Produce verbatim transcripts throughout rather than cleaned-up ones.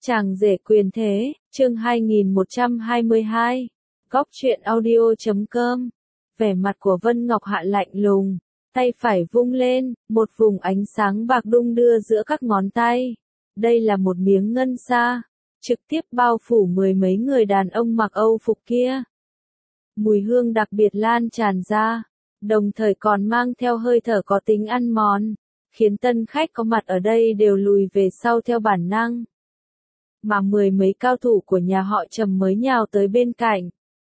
Chàng rể quyền thế, chương hai nghìn một trăm hai mươi hai, góc truyện audio chấm com. Vẻ mặt của Vân Ngọc Hạ lạnh lùng, tay phải vung lên, một vùng ánh sáng bạc đung đưa giữa các ngón tay. Đây là một miếng ngân sa, trực tiếp bao phủ mười mấy người đàn ông mặc Âu phục kia. Mùi hương đặc biệt lan tràn ra, đồng thời còn mang theo hơi thở có tính ăn mòn, khiến tân khách có mặt ở đây đều lùi về sau theo bản năng. Mà mười mấy cao thủ của nhà họ Trầm mới nhào tới bên cạnh.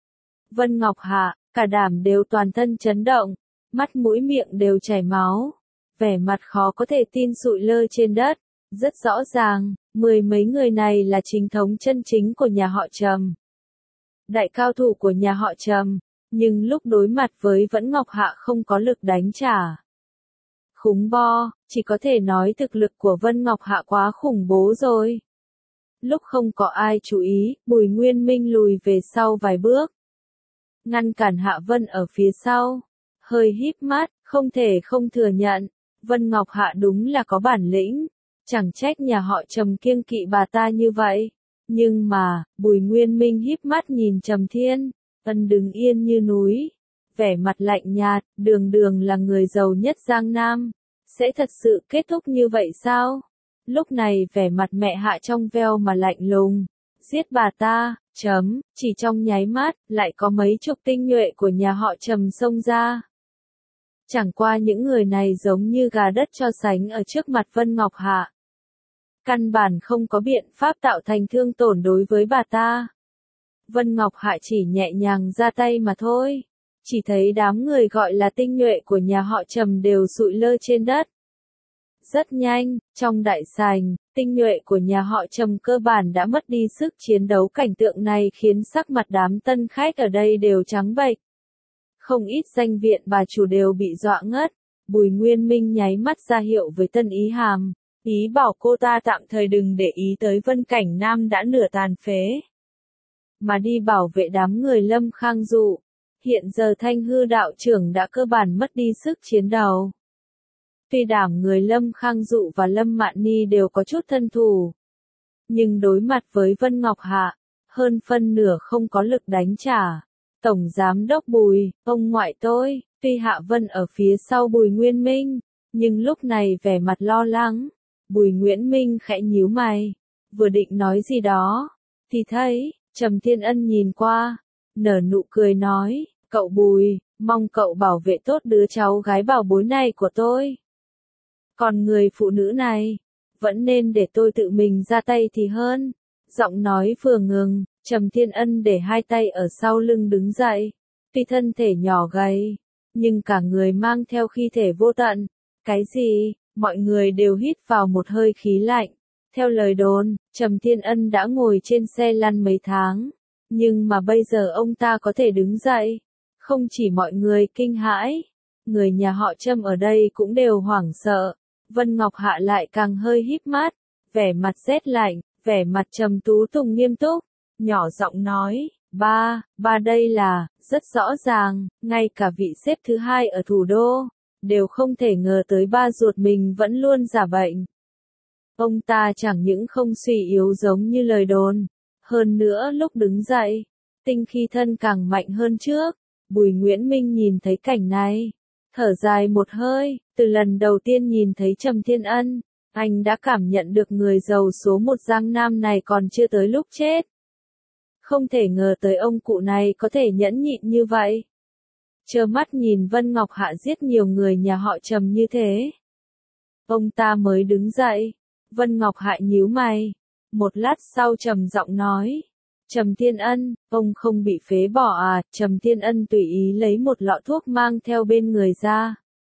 Vân Ngọc Hạ, cả đám đều toàn thân chấn động, mắt mũi miệng đều chảy máu, vẻ mặt khó có thể tin sụi lơ trên đất. Rất rõ ràng, mười mấy người này là chính thống chân chính của nhà họ Trầm. Đại cao thủ của nhà họ Trầm, nhưng lúc đối mặt với Vân Ngọc Hạ không có lực đánh trả. Khủng bo, chỉ có thể nói thực lực của Vân Ngọc Hạ quá khủng bố rồi. Lúc không có ai chú ý, Bùi Nguyên Minh lùi về sau vài bước. Ngăn cản Hạ Vân ở phía sau. Hơi híp mắt, không thể không thừa nhận. Vân Ngọc Hạ đúng là có bản lĩnh. Chẳng trách nhà họ Trầm kiêng kỵ bà ta như vậy. Nhưng mà, Bùi Nguyên Minh híp mắt nhìn Trầm Thiên. Ân đứng yên như núi. Vẻ mặt lạnh nhạt, đường đường là người giàu nhất Giang Nam. Sẽ thật sự kết thúc như vậy sao? Lúc này vẻ mặt mẹ Hạ trong veo mà lạnh lùng. Giết bà ta, chấm, chỉ trong nháy mắt, lại có mấy chục tinh nhuệ của nhà họ Trầm xông ra. Chẳng qua những người này giống như gà đất cho sánh ở trước mặt Vân Ngọc Hạ. Căn bản không có biện pháp tạo thành thương tổn đối với bà ta. Vân Ngọc Hạ chỉ nhẹ nhàng ra tay mà thôi. Chỉ thấy đám người gọi là tinh nhuệ của nhà họ Trầm đều sụi lơ trên đất. Rất nhanh, trong đại sảnh, tinh nhuệ của nhà họ Trầm cơ bản đã mất đi sức chiến đấu, cảnh tượng này khiến sắc mặt đám tân khách ở đây đều trắng bệch. Không ít danh viện bà chủ đều bị dọa ngất. Bùi Nguyên Minh nháy mắt ra hiệu với Tân Ý Hàm, ý bảo cô ta tạm thời đừng để ý tới Vân Cảnh Nam đã nửa tàn phế, mà đi bảo vệ đám người Lâm Khang Dụ. Hiện giờ Thanh Hư đạo trưởng đã cơ bản mất đi sức chiến đấu. Tuy đám người Lâm Khang Dụ và Lâm Mạn Ni đều có chút thân thủ, nhưng đối mặt với Vân Ngọc Hạ, hơn phân nửa không có lực đánh trả. Tổng Giám đốc Bùi, ông ngoại tôi, tuy Hạ Vân ở phía sau Bùi Nguyên Minh, nhưng lúc này vẻ mặt lo lắng. Bùi Nguyễn Minh khẽ nhíu mày, vừa định nói gì đó, thì thấy, Trầm Thiên Ân nhìn qua, nở nụ cười nói, cậu Bùi, mong cậu bảo vệ tốt đứa cháu gái bảo bối này của tôi. Còn người phụ nữ này, vẫn nên để tôi tự mình ra tay thì hơn. Giọng nói vừa ngừng, Trầm Thiên Ân để hai tay ở sau lưng đứng dậy. Tuy thân thể nhỏ gầy, nhưng cả người mang theo khí thể vô tận. Cái gì? Mọi người đều hít vào một hơi khí lạnh. Theo lời đồn, Trầm Thiên Ân đã ngồi trên xe lăn mấy tháng. Nhưng mà bây giờ ông ta có thể đứng dậy. Không chỉ mọi người kinh hãi, người nhà họ Trầm ở đây cũng đều hoảng sợ. Vân Ngọc Hạ lại càng hơi híp mắt, vẻ mặt rét lạnh, vẻ mặt Trầm Tú Tùng nghiêm túc, nhỏ giọng nói, ba, ba đây là, rất rõ ràng, ngay cả vị xếp thứ hai ở thủ đô, đều không thể ngờ tới ba ruột mình vẫn luôn giả bệnh. Ông ta chẳng những không suy yếu giống như lời đồn, hơn nữa lúc đứng dậy, tinh khí thân càng mạnh hơn trước. Bùi Nguyễn Minh nhìn thấy cảnh này, thở dài một hơi, từ lần đầu tiên nhìn thấy Trầm Thiên Ân, anh đã cảm nhận được người giàu số một Giang Nam này còn chưa tới lúc chết. Không thể ngờ tới ông cụ này có thể nhẫn nhịn như vậy. Trơ mắt nhìn Vân Ngọc Hạ giết nhiều người nhà họ Trầm như thế. Ông ta mới đứng dậy, Vân Ngọc Hạ nhíu mày, một lát sau trầm giọng nói. Trầm Thiên Ân, ông không bị phế bỏ à? Trầm Thiên Ân tùy ý lấy một lọ thuốc mang theo bên người ra.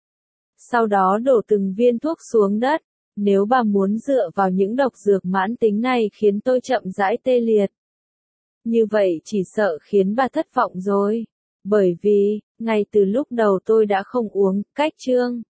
Sau đó đổ từng viên thuốc xuống đất. Nếu bà muốn dựa vào những độc dược mãn tính này khiến tôi chậm rãi tê liệt, như vậy chỉ sợ khiến bà thất vọng rồi. Bởi vì, ngay từ lúc đầu tôi đã không uống, cách chương.